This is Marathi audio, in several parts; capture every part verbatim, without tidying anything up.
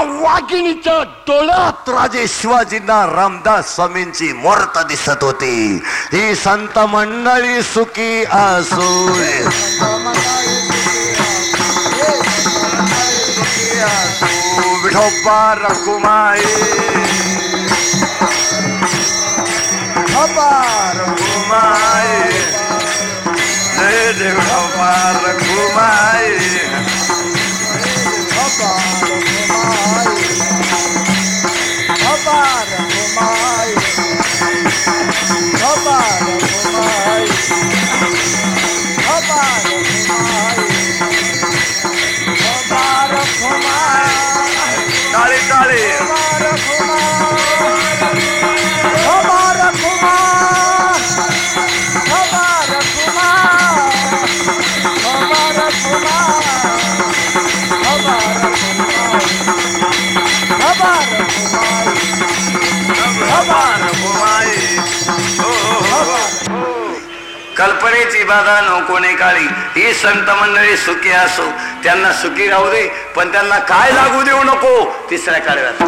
वाघिणीच्या डोळ्यात राजे शिवाजींना रामदास स्वामींची मूर्त दिसत होती. ही संत मंडळी सुखी असो, विठोबा रखुमाई, विठोबा रखुमाई, जय जय विठोबा रखुमाई, विठोबा रखुमाई, विठोबा रखुमाई, विठोबा रखुमाई, विठोबा रखुमाई. टाळी टाळी. कल्पनेची बाधा नको ने काळी. ही संत मंडळी सुखी असो, त्यांना सुखी राहू दे, पण त्यांना काय लागू देऊ नको. तिसऱ्या काळव्यात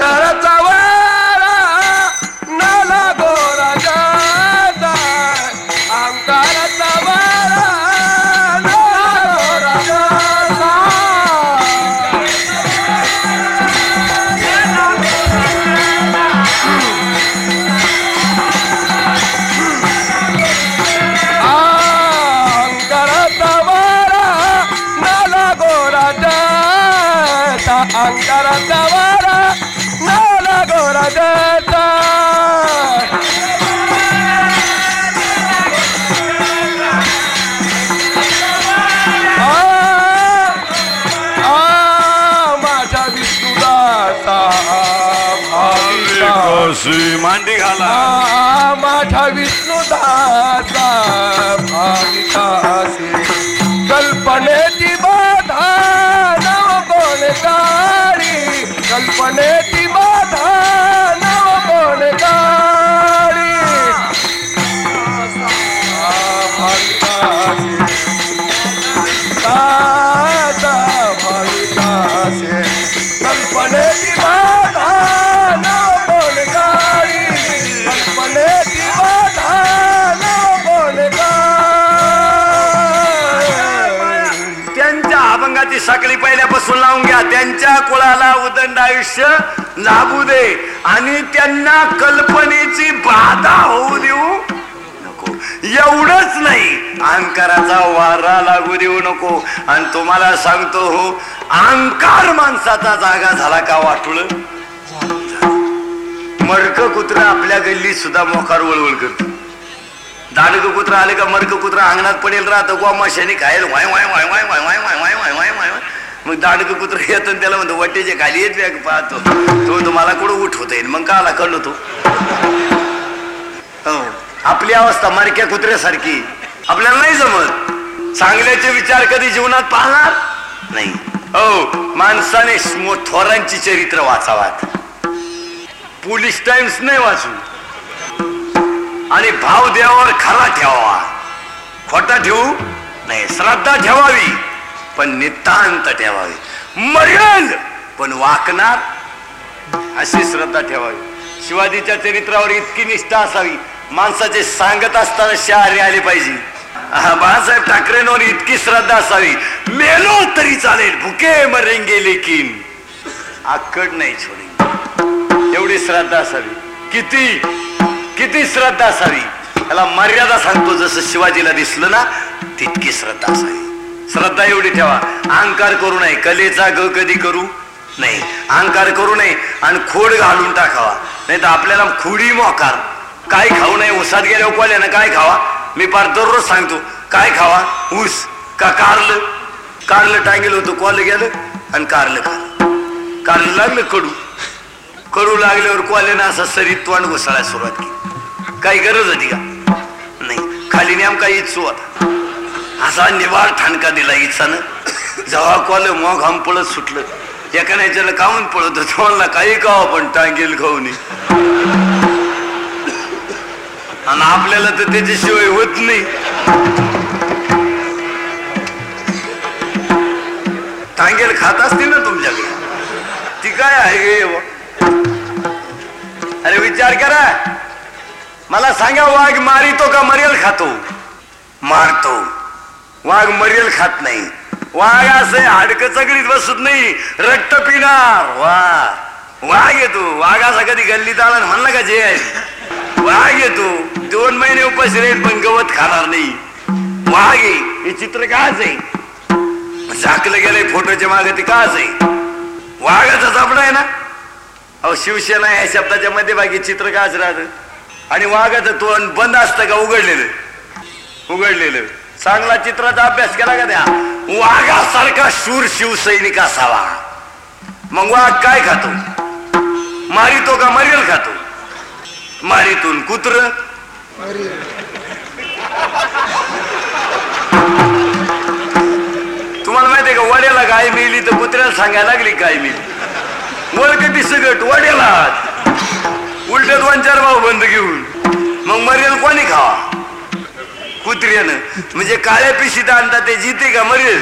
मांडी घाला माझा विष्णुदाचा भाविकासी. कल्पनेची बाधा नव कोण काळी, कल्पनेची बाधा नव कोण काळी. भाविकासी दाता भाविकासी, कल्पनेची बाधा नव कोण काळी, कल्पनेची बाधा नव कोण काळी. त्यांच्या अभंगाची साखळी पहिल्यापासून लावून घ्या. त्यांच्या कुळाला उदंड आयुष्य लाभू दे आणि त्यांना कल्पनेची बाधा होऊ देऊ नको. एवढंच नाही, अहंकाराचा वारा लागू देऊ नको. आणि तुम्हाला सांगतो हो, अहंकार माणसाचा जागा झाला का वाटुळ. मडक कुत्र आपल्या गल्लीत सुद्धा मोकार वळवळ करत. दाडक कुत्र आले का मडक कुत्र अंगणात पडेल राहतं, गोवा मशानी खायला वाय वाय वाय वाय वाय वाय वाय वाय वाय वाय वाय. मग दाडक कुत्र येत त्याला म्हणतो वाटेच्या खाली येत बॅग पाहतो तो तुम्हाला कुठं उठवता येईल. मग काला कळलो तो. हो, आपली अवस्था मरक्या कुत्र्यासारखी. आपल्याला नाही जमत. चांगल्याचे विचार कधी जीवनात पाहणार नाही. हो, माणसाने थोरांची चरित्र वाचावात, पोलीस टाइम्स नाही वाचू. आणि भाव देवावर खरा ठेवावा, खोटा ठेवू नाही. श्रद्धा ठेवावी पण नितांत ठेवावी. मरेल पण वाकणार अशी श्रद्धा ठेवावी. शिवाजीच्या चरित्रावर इतकी निष्ठा असावी, माणसाचे सांगत असताना शहारे आले पाहिजे. बाळासाहेब ठाकरेंवर इतकी श्रद्धा असावी, मेलो तरी चालेल, भुके मरेंगे लेकिन आकड नाही छोडी. एवढी श्रद्धा असावी. किती किती श्रद्धा असावी याला मर्यादा सांगतो. जसं शिवाजीला दिसलं ना, तितकी श्रद्धा असावी. श्रद्धा एवढी ठेवा, अहंकार करू नये. कलेचा ग कधी करू नाही. अहंकार करू नये आणि खोड घालून टाकावा. नाही तर आपल्याला खोडी मोकार. काय खाऊ नये. उसात गेल्यावर कोल्यानं काय खावा. मी फार दररोज सांगतो, काय खावा. ऊस का कारलं. कारलं टांगेल होतं, कोलं गेलं आणि कारलं खाल्लं. कारलं लागलं कडू. कडू लागल्यावर कोल्यानं असं सरीत तोंड घुसाळायला सुरुवात केली. काही गरज होती का नाही. खाली नेमका इच्छू होता. असा निवार ठाणका दिला इच्छानं. जेव्हा कोलं मग हम पळत सुटलं. एका न्याच्याला कामून पळत तोंडला काही खावा पण टांगेल खाऊन. आणि आपल्याला तर त्याच्याशिवाय होत नाही. टांगेल खात असते ना तुमच्याकडे, ती काय विचार करा. मला सांगा, वाघ मारितो का मरेल खातो? मारतो. वाघ मरेल खात नाही. वाघ असे हाडकं चगडीत बसत नाही, रक्त पिणार. वा वाघ येतो. वाघ असा कधी गल्लीत आला म्हणला का जे आहे? वाघ येतो, दोन महिने उपाशी राहील पण गवत खाणार नाही. वाघ आहे. हे चित्र काच आहे, झाकलं गेलंय फोटोच्या मागे, ते काच आहे. वाघाचा सापडा आहे ना. अहो शिवसेना या शब्दाच्या मध्यभागी चित्र काच राहत. आणि वाघाचं तोंड बंद असतं का उघडलेलं? उघडलेलं. चांगला चित्राचा अभ्यास केला का त्या? वाघासारखा शूर शिवसैनिक असावा. मग वाघ काय खातो? मारितो का मरेल खातो? मारितून. कुत्र तुम्हाला माहितीये का, वड्याला गाय मिळली तर कुत्र्याला सांगायला लागली गाय मिळली. वर कधी सगट वड्याला उलट दोन चार भाऊ बंद घेऊन. मग मरेल कोणी खावा? कुत्र्यानं. म्हणजे काळ्या पिशीत आणतात ते जिते का मरेल?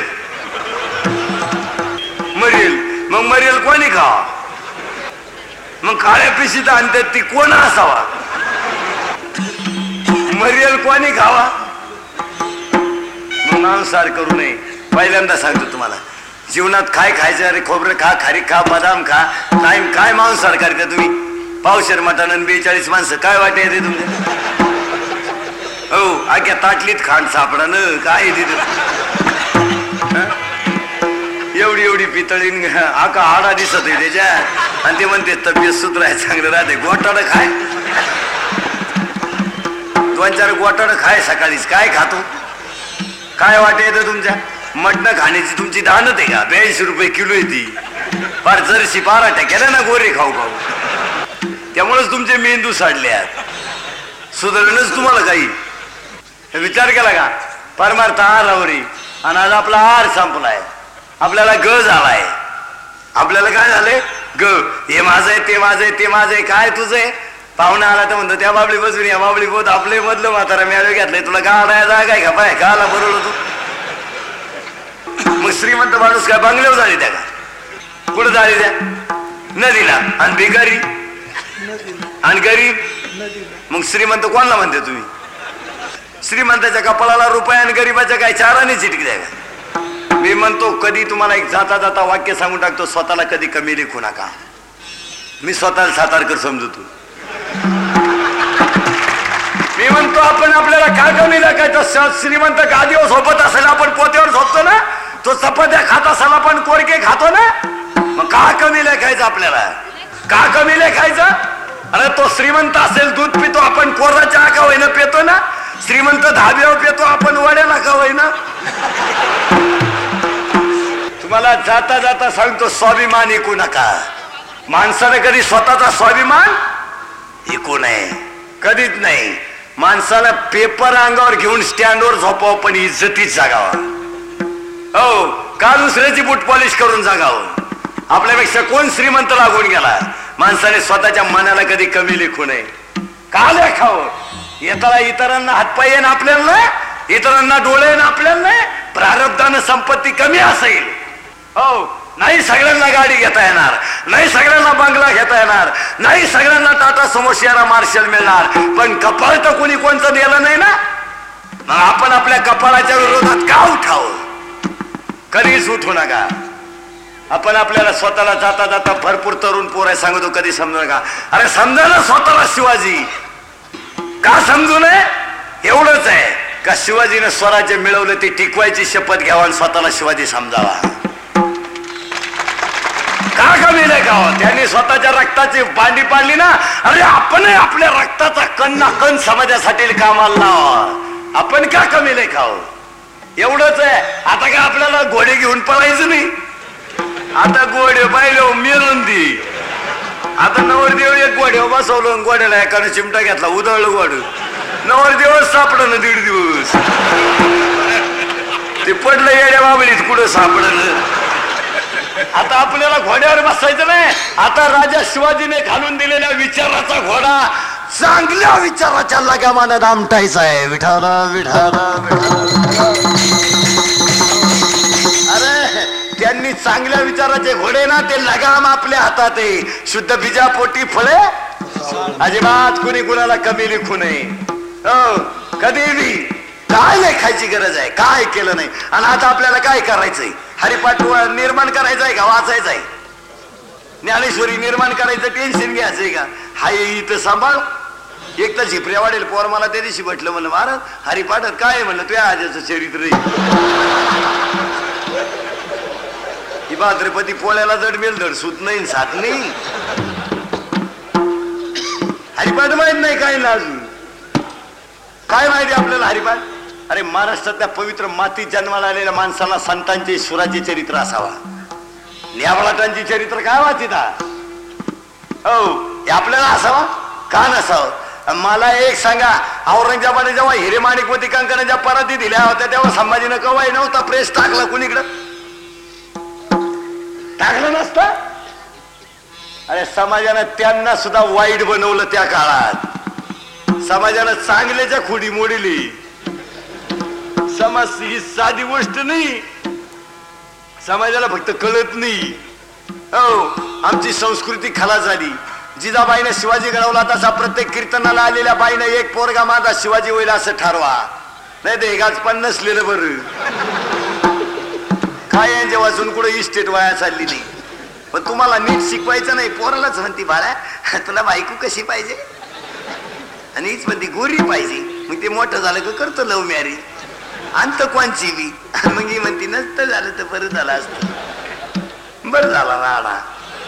मरेल. मग मरेल कोणी खावा? मग काळ्या पिशीत आणतात ती कोण असावा? मरेल कोणी खावा? मग मांसाहार करू नये. पहिल्यांदा सांगतो तुम्हाला, जीवनात काय खायचं? अरे खोबरं खा, खारीक खा, बदाम खा. काय काय मांसाहार करता तुम्ही? पावशेर मटण बेचाळीस माणसं काय वाटे रे तुमच्या? हो, आख्या ताटलीत खांड सापडा न काय तिथं. एवढी एवढी पितळी आका आडा दिसत आहे त्याच्यात, आणि ते म्हणते तब्येत सुधराय चांगलं राहते. गोटाड खाय, दोन चार गोटाड खाय सकाळीच. काय खातो? काय वाटे येतं तुमच्या? मटणं खाण्याची तुमची दानत आहे का? ब्याऐंशी रुपये किलो आहे ती. फार जरशी बारा टक्क्याला ना गोरे खाऊ खाऊ. त्यामुळेच तुमचे मेंदू साडले आहेत. सुधारणच तुम्हाला काही विचार केला का? परमार्थ आहारावरी. आणि आज आपला आहार संपलाय. आपल्याला ग झालाय. आपल्याला काय झालंय? ग. हे माझं आहे, ते माझं आहे, ते माझं आहे. काय तुझं आहे? पाहुणा आला तर म्हणतो त्या बाबळी बसून या बाबळी बोध आपले मधलं म्हातारा मेळवे घेतलंय. तुला गाडा जागा काय का? पाय गाला बरोबर तू. मग श्रीमंत माणूस काय बंगल्यावर झाली त्या का? कुठं झाली त्या? नदीला. आणि भिकारी आणि गरीब. मग श्रीमंत कोणाला म्हणते तुम्ही? श्रीमंताच्या कपाळाला रुपये आणि गरीबाच्या काय चाराने चिटकी द्या का? मी म्हणतो कधी तुम्हाला एक जाता जाता वाक्य सांगून टाकतो, स्वतःला कधी कमी लेखू नका. मी स्वतःला सातारकर समजतो. मी म्हणतो आपण आपल्याला काय कमी लेखायचं? श्रीमंत गादीवर झोपत असेल, आपण पोत्यावर झोपतो ना. तो चपात्या खात असेल, आपण कोरके खातो ना. मग का कमी लेखायचं आपल्याला? का कमी लेखायचं? अरे तो श्रीमंत असेल, दूध पितो, आपण कोरा चहा का होईना पितो ना. श्रीमंत धाब्यावर पितो, आपण वड्याला का होईना. तुम्हाला जाता जाता सांगतो, स्वाभिमान ऐकू नका. माणसाने कधी स्वतःचा स्वाभिमान ऐकू नये, कधीच नाही. माणसाला पेपर अंगावर घेऊन स्टँडवर झोपावं, पण इज्जतीत जागावा. हो, का दुसऱ्याची बूट पॉलिश करून जागावं. आपल्यापेक्षा कोण श्रीमंत लागून गेला? माणसाने स्वतःच्या मनाला कधी कमी लेखू नये. का लेखावं? येताना इतरांना हातपाय येणं आपल्याला नाही, इतरांना डोळे येणं आपल्याला नाही. प्रारब्धानं संपत्ती कमी असेल, हो, नाही सगळ्यांना गाडी घेता येणार, नाही सगळ्यांना बंगला घेता येणार, नाही सगळ्यांना टाटा समो शेरा मार्शल मिळणार, पण कपाळ तर कोणी कोणतं दिलं नाही ना. मग आपण आपल्या कपाळाच्या विरोधात का उठावं? कधीच उठू नका. आपण आपल्याला स्वतःला जाता जाता भरपूर तरुण पोर आहे सांगतो, कधी समजू नका. अरे समजा ना स्वतःला शिवाजी. का समजू नये? एवढंच आहे का शिवाजीने स्वराज्य मिळवलं, ती टिकवायची शपथ घ्यावा आणि स्वतःला शिवाजी समजावा. का कमी नाही का? त्यांनी स्वतःच्या रक्ताची भांडी पाडली ना. अरे आपण आपल्या रक्ताचा कण ना कण समाजासाठी कामाला लावा. आपण का कमी नाही खाव? एवढंच आहे. आता का आपल्याला घोडे घेऊन पळायचं नाही? आता घोडे पाहिलं मिळून दी. आता नवरदेव एक घोड्यावर बसवलं, घोड्याला एकानं चिमटा घेतला, उधळलं घोड. नवरदेव सापडलं ना दीड दिवस. ते पडलं येड्या बाबळीत, कुठं सापडलं. आता आपल्याला घोड्यावर बसायचं नाही. आता राजा शिवाजीने घालून दिलेल्या विचाराचा घोडा चांगल्या विचाराच्या लगामानं दामटायचा आहे. विठाला विठाला विठाला. अरे त्यांनी चांगल्या विचाराचे घोडे ना, ते लगाम आपल्या हातात आहे. शुद्ध बीजापोटी फळे अजिबात कुणी कुणाला कमी लिखू नये. हो कधी बी काय लेखायची गरज आहे, काय केलं नाही. आणि आता आपल्याला काय करायचंय, हरिपाठ निर्माण करायचंय का वाचायचंय? ज्ञानेश्वरी निर्माण करायचं टेन्शन घ्यायचंय का? हाय इथं सांभाळ. एक तर झिपऱ्या वाढेल पोर. मला त्या दिवशी म्हटलं म्हणलं महाराज हरिपाठात काय म्हणलं तुझ्या आजचं चरित्र ही भाद्रपदी पोळ्याला जड मेल धड सुत नाही साथ नाही. हरिपाठ माहित नाही काय ना अजून काय माहिती आपल्याला हरिपाठ? अरे महाराष्ट्रातल्या पवित्र मातीत जन्माला आलेल्या माणसाला संतांचे ईश्वराचे चरित्र असावा. न्यावलाटांची चरित्र काय वाचिता? हो हे आपल्याला असावा का नसावं? मला एक सांगा, औरंगजेबाने जेव्हा हिरे माणिकवती कंकणाच्या पराती दिल्या होत्या तेव्हा संभाजीनं कवाई नव्हता प्रेस टाकला कुणीकडं? टाकलं नसतं. अरे समाजानं त्यांना सुद्धा वाईट बनवलं. त्या काळात समाजानं चांगल्याच्या खुडी मोडली. समाज ही साधी गोष्ट नाही, समाजाला फक्त कळत नाही. हो आमची संस्कृती खलास झाली. जिजाबाईने शिवाजी घडवला तसा प्रत्येक कीर्तनाला आलेल्या बाईने एक पोरगा माझा शिवाजी होईल असं ठरवा, नाही ते एकाच पण नसलेलं बरं. काय यांच्या वाचून कुठे इस्टेट वाया चालली नाही. पण तुम्हाला नीट शिकवायचं नाही. पोरालाच म्हणती बाळा तुला बायको कशी पाहिजे, आणि हीच म्हणती गोरी पाहिजे. मग ते मोठं झालं का करतो लव्ह मॅरेज अंत कोणची बी. मग ही म्हणती नसतं झालं तर बरं झालं असतं. बरं झाला राडा.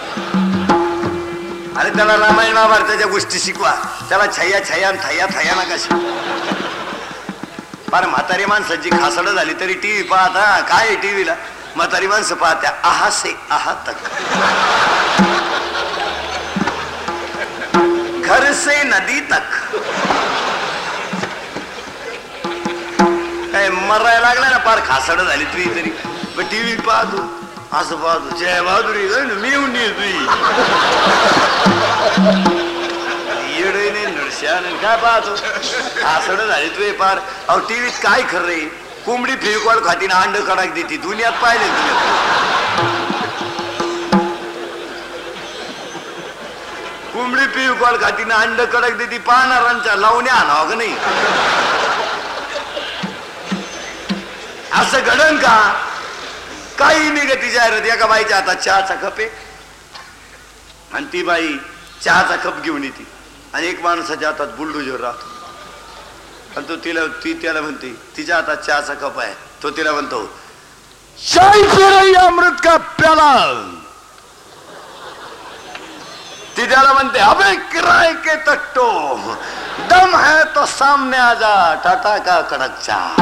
अरे त्याला रामायण महाभारताच्या गोष्टी शिकवा. त्याला छाया छाया थया थया नका शिकवा. फार म्हातारी माणसाची खासडं झाली तरी टीव्ही पाहता. काय टीव्हीला म्हातारी माणसं पाहत्या आहा से आहा तक, घर से नदी तक. काय मरायला लागला ना, फार खासडं झाली तुझी तरी. पण टीव्ही पाहतो असं पाहतो जय बहादुरी मी येऊन येड नरश्यान काय पाहतो खासड झाली तुझे पार. अहो टीव्हीत काय खरं रे, कोंबडी फेविकॉल खाती ना अंड कडाक देते. दुनियात पाहिले दुनियात कोंबडी फेविकॉल खाती ना अंड कडक देते. पाहणाऱ्यांच्या लावण्या आणावं का नाही? असं घडण का? काही निगती जाहिरात. एका बाईच्या हातात चहाचा कप आहे आणि ती बाई चहाचा कप घेऊन येते आणि एक माणसाच्या हातात बुलडोजर राहतो आणि तो तिला ती त्याला म्हणते तिच्या हातात चहाचा कप आहे. तो तिला म्हणतो शाही पी रही अमृत का प्याला. ती त्याला म्हणते अबे किराए के तट्टो दम है तो सामने आजा टाटा का कडक चहा.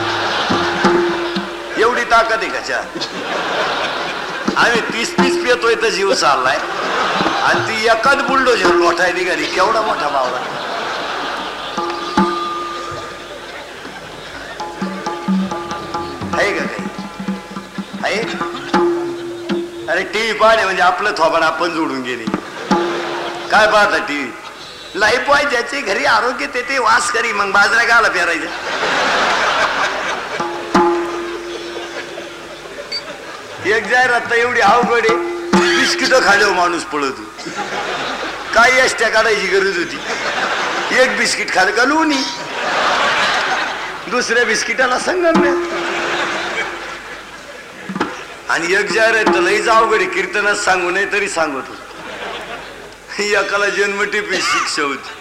एवढी ताकद आहे का चहा? आम्ही तीस तीस पितोय तर जीव चाललाय आणि ती एकाच बुलडोजर लोटाय निघाली. केवढा मोठा बावला. आहे का काही आहे? अरे टीव्ही पाहणे म्हणजे आपलं थोबाड आपण जोडून गेली. काय पाहता टीव्ही? लाईफ बॉय ज्याचे घरी आरोग्य ते ते वास करी. मग बाजऱ्या गाला पेरायचं. एक जाहिरात एवढी अवघड आहे, बिस्किट खाल्यावर माणूस पळतो. काय एसट्या काढायची गरज होती? एक बिस्किट खाल का लोणी, दुसऱ्या बिस्किटाला संगम. आणि एक जाहिरात लईच अवघड आहे, कीर्तनात सांगू नये तरी सांगतो. एकाला जन्मठेपी शिक्षा होती.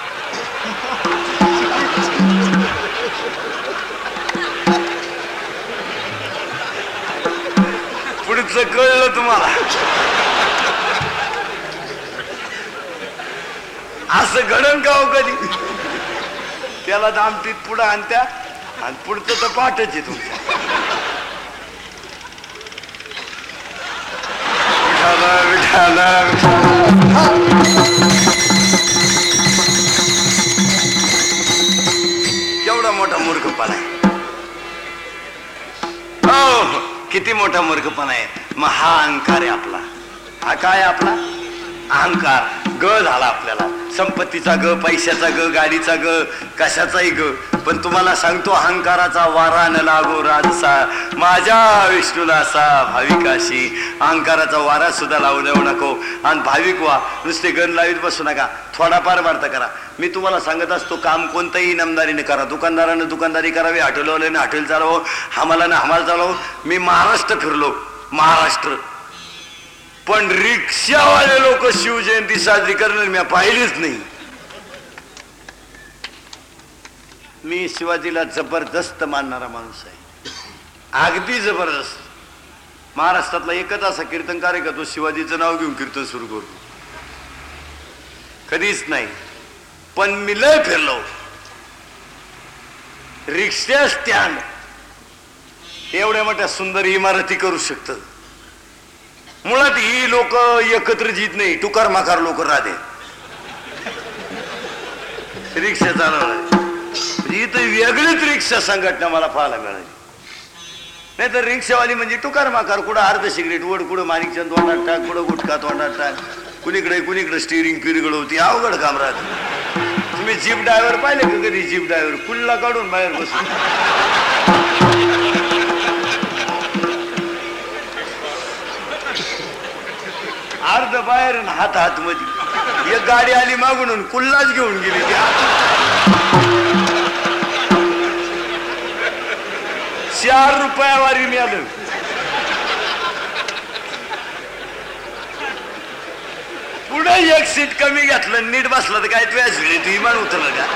पुढचं कळलं तुम्हाला? असं घडण का हो कधी? त्याला दामटीत पुढं आणत्या आणि पुढचं तर पाठच आहे तुमचं. केवढा मोठा मूर्खपणा आहे. हो किती मोठा मूर्खपणा आहे. मग हा अहंकार आहे आपला. हा काय आपला अहंकार. ग झाला आपल्याला. संपत्तीचा ग, पैशाचा ग, गाडीचा ग, कशाचाही ग, पण तुम्हाला सांगतो अहंकाराचा वारा न लागो राजसा, माझ्या विष्णूला असा भाविकाशी अहंकाराचा वारा सुद्धा लावू देऊ नको. आणि भाविक व्हा, नुसते गण लावीत बसू नका, थोडाफार वार्ता करा. मी तुम्हाला सांगत असतो काम कोणतंही इनामदारीने करा, दुकानदारानं दुकानदारी करावी, हॉटेलवाल्याने हॉटेल चालवावं, हमालानं हमाल चालवावं. मी महाराष्ट्र फिरलो, महाराष्ट्र, पण रिक्षावाले लोक शिवजयंती साजरी करणार मी पाहिलीच नाही. मी शिवाजीला जबरदस्त मानणारा माणूस आहे, अगदी जबरदस्त. महाराष्ट्रातला एकच असा कीर्तनकार आहे का तो शिवाजीचं नाव घेऊन कीर्तन सुरू करतो? कधीच नाही. पण मी लय फिरलो. रिक्षा स्टँड एवढ्या मोठ्या सुंदर इमारती करू शकत. मुळात ही लोक एकत्र जीत नाही, टुकार माकार लोक राहते. रिक्षा चालवणार इथं वेगळीच रिक्षा संघटना मला पाहायला मिळाली. नाही तर रिक्षावाली म्हणजे टुकार माकार, कुठं अर्ध सिगरेट वड, कुठं माणिकचंद तोंडात टाक, कुठं गुटखा तोंडात टाक, कुणीकडे कुणीकडे स्टिअरिंग पिरगड होती, अवघड काम राहत. तुम्ही जीप ड्रायव्हर पाहिले का कधी? जीप ड्रायव्हर कुल्ला काढून बाहेर बसून अर्ध बाहेर हात हात मध्ये. एक गाडी आली मागून कुल्लाच घेऊन गेली. चार रुपयावारी मिळालं. पुढे एक सीट कमी घेतलं, नीट बसलं तर काय तू याची तू इमान उतरलं का?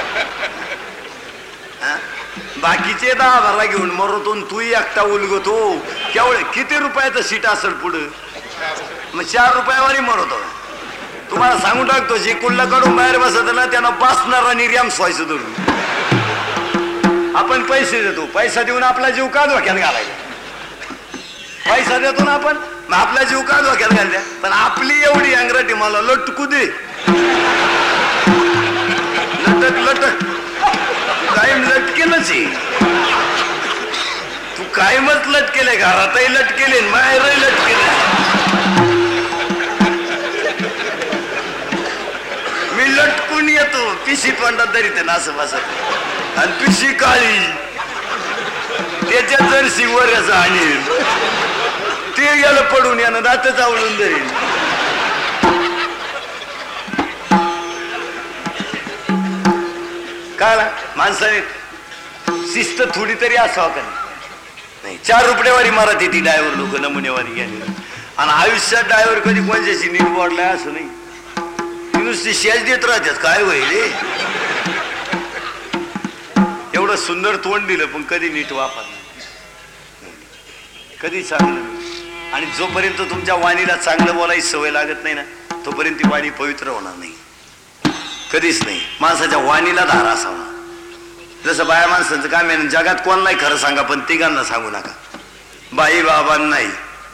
बाकीचे दहा बारा घेऊन मरतो, तू एकटा उलगतो. केवढे किती रुपयाचं सीट असेल पुढं? मग चार रुपयावारी मरतो. तुम्हाला सांगून टाकतो, जे कुल्ला काढून बाहेर बसत ना त्यांना बसणारा निर्याम व्हायचं धरून. आपण पैसे देतो, पैसा देऊन आपला जीव का धोक्यात घालायचा? पैसा देतो ना आपण, मग आपला जीव का धोक्यात घालत्या? पण आपली एवढी अंगराटी मला लटकू दे, लटक लटक, कायम लटकेलच आहे तू, कायमच लटकेले, घरातही लटकेले, बाहेरही लटकेले. मी लटकून येतो, पिशी तोंडात धरीते ना असं बसत, आणि पिशी काळी, त्याच्या जर्सी वऱ्याचा आणील, ते गेलं पडून यानं दातच आवळून धरील. काय माणसाने शिस्त थोडी तरी असावं का नाही? चार रुपयेवारी मारत येते ड्रायव्हर लोक, नमुनेवारी गेली. आणि आयुष्यात ड्रायव्हर कधी कोणच्याशी नीट बोललाय असं नाही, नुसती शेज देत राहतात. काय होईल एवढं सुंदर तोंड दिलं पण कधी नीट वापरलं, कधी चांगलं. आणि जोपर्यंत तुमच्या वाणीला चांगलं बोलायची सवय लागत नाही ना, तोपर्यंत ती वाणी पवित्र होणार नाही, कधीच नाही. माणसाच्या वाणीला धार असावा. जसं बाया माणसांचं काम आहे, जगात कोणालाही खरं सांगा पण तिघांना सांगू नका. बाई बाबांनाही,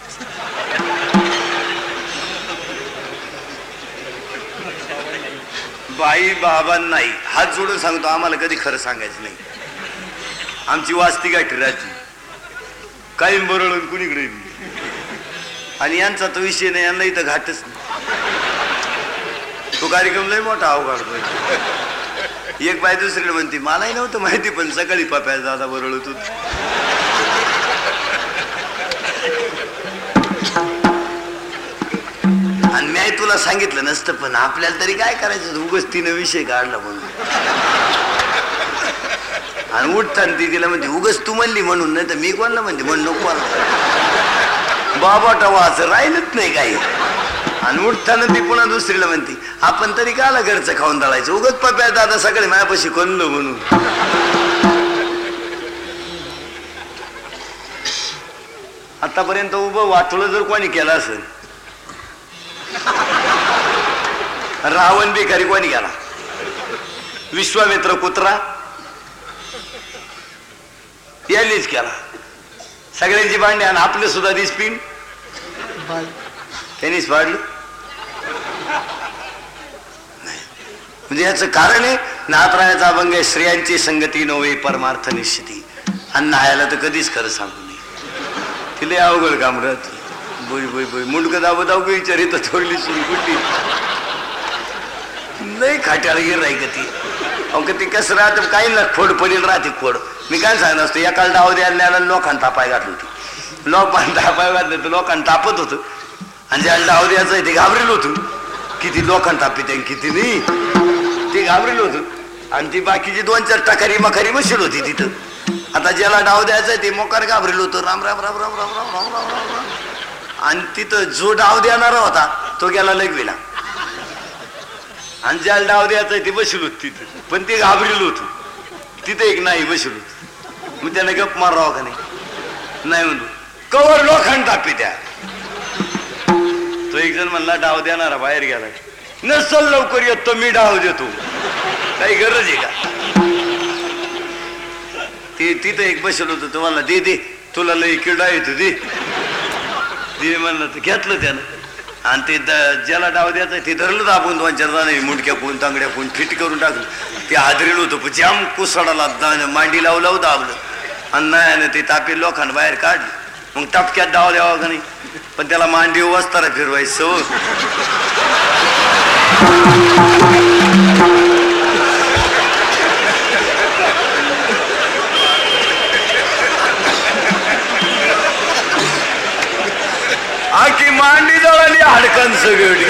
बाई बाबांनाही हात जोडून सांगतो, आम्हाला कधी खरं सांगायचं नाही. आमची वास्ती गाठी राहते, काही बरळून कुणीकडे. आणि यांचा तो विषय नाही, यांना इथं घाटच नाही. तो कार्यक्रम लय मोठा अवघड. एक बाय दुसरीकडे म्हणते, मलाही नव्हतं माहिती पण सकाळी पाप्या दादा बरळत होत. आणि मी तुला सांगितलं नसतं, पण आपल्याला तरी काय करायचं, उगाच तिनं विषय काढला म्हणून. आणि उठताना ती तिला म्हणते, उगाच तू म्हणली म्हणून, नाही तर मी कोणाला म्हणते म्हण नको बाबा टवाचं राहिलंच नाही काही. आणि उठताना ती पुन्हा दुसरीला म्हणते, आपण तरी काला घरचं खाऊन दळायचं, उगाच पप्या दादा सकाळी माझ्यापाशी कोणलो म्हणून. आतापर्यंत उभं वाटोळं जर कोणी केलं असेल, रावण बेकारी कोणी गेला, विश्वामित्र कुत्रा यांनीच केला. सगळ्यांची भांडी आणि आपलं सुद्धा दिसपिन त्यांनीच पाडलं. म्हणजे याचं कारण आहे, नातरायाचा अभंग आहे, स्त्रियांची संगती नव्हे परमार्थ निश्चिती. आणि नायाला तर कधीच खरं सांगू नये, तिला अवघड काम राहत. बोई बोई बोई मुंडक दाबो दाबो विचारित थोरली सुरू कुठली. नाही खाट्याळगीर राही का ती अहो ती कसं राहतं काही ना खोड पडेल राहते खोड. मी काय सांगत असतो एकाला डाव द्यायला लोकांना तापाय घातलं होती लोकांना तापाय घातलं तर लोकांना तापत होतं आणि ज्याला डाव द्यायचं आहे ते घाबरेल होतं किती लोकांना तापित आहे किती नाही ते घाबरेल होतं. आणि ती बाकीची दोन चार टकारी मखारी बसेल होती तिथं. आता ज्याला डाव द्यायचा ते मोकार घाबरेल होतं राम राम राम राम राम राम राम राम राम राम. आणि तिथं जो डाव देणारा होता तो गेला लगवेला आणि ज्याला डाव द्यायचा ते बसेल होत तिथं पण ते घाबरेल होत तिथं एक नाही बसेल होत. मग त्याने गप मारावा का नाही नाही म्हणतो कवर लोखंड तापी त्या. तो एक जण म्हणला डाव देणारा बाहेर गेला नसल लवकर येतो मी डाव देतो काही गरज आहे का. ते तिथं एक बसेल होतं तुम्हाला दे दे तुला लई किडा येतो दे दे म्हणलं तर घेतलं त्यानं. आणि ते ज्याला डाव द्यायचं ते धरलं तर आपण दोन चार जण मुंडक्या कोण तांगड्या कोण फिट करून टाकलं. ते हादरेल होतं पण जाम कुसाडाला मांडी लावू लावू दाबलं आणि नाही ते तापी लोकांना बाहेर काढलं. मग टपक्यात डाव द्यावा का नाही पण त्याला मांडी वस्तारा फिरवायचं. आखी मांडी जळाली हाडकन सगळी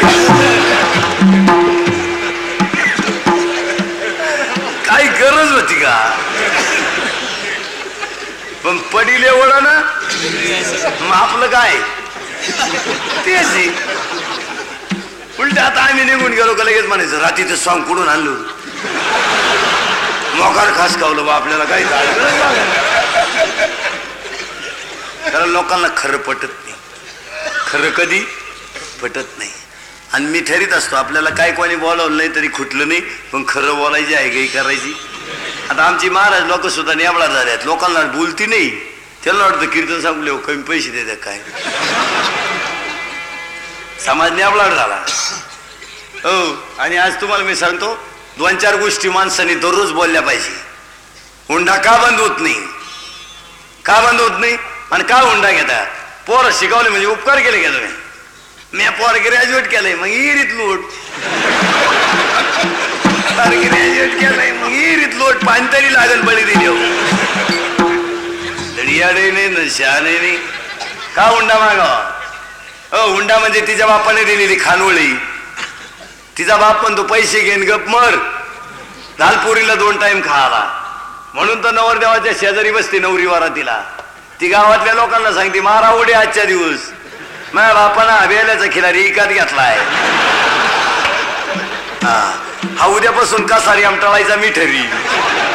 काही गरज होती का. पण पडील एवढं ना मग आपलं काय तेच उलट आता आम्ही निघून गेलो का लगेच म्हणायचं रात्रीचं सॉंग कुठून आणलो मोकार खास खावलं बा आपल्याला काही कारण लोकांना खरं पटत नाही. खरं कधी पटत नाही आणि मी ठरीत असतो आपल्याला काय कोणी बोलावलं नाही तरी खुटलं नाही पण खरं बोलायची आहे काही करायची. आता आमची महाराज लोक सुद्धा नेबळा झाल्यात लोकांना बोलती नाही त्याला वाटतं कीर्तन सांगले कमी पैसे देतात काय समाज नेबळाट झाला. हो आणि आज तुम्हाला मी सांगतो दोन चार गोष्टी माणसाने दररोज बोलल्या पाहिजे. हुंडा का बंद होत नाही का बंद होत नाही आणि का हुंडा घेतात. पोरं शिकवले म्हणजे उपकार केले का तुम्ही. मी पोर ग्रॅज्युएट केलंय मग इरीत लूट ग्रॅज्युएट केलंय मग इरीत लोट पाणी तरी लागल बळी दिली दडियाडे नाही न शहाणे नाही का हुंडा मागावा. अ हुंडा म्हणजे तिच्या बापाने दिलेली खानवळी. तिचा बाप पण तो पैसे घेऊन गप मर लालपुरीला दोन टाइम खाला म्हणून तर नवरदेवाच्या शेजारी बसते नवरी वारातीला. ती गावातल्या लोकांना सांगते मारा उडे आजच्या दिवस माझ्या बापाना बेल्याचा खिलारी एकात घेतलाय हा हा उद्यापासून कसारी आमटाळायचा मी ठरवी.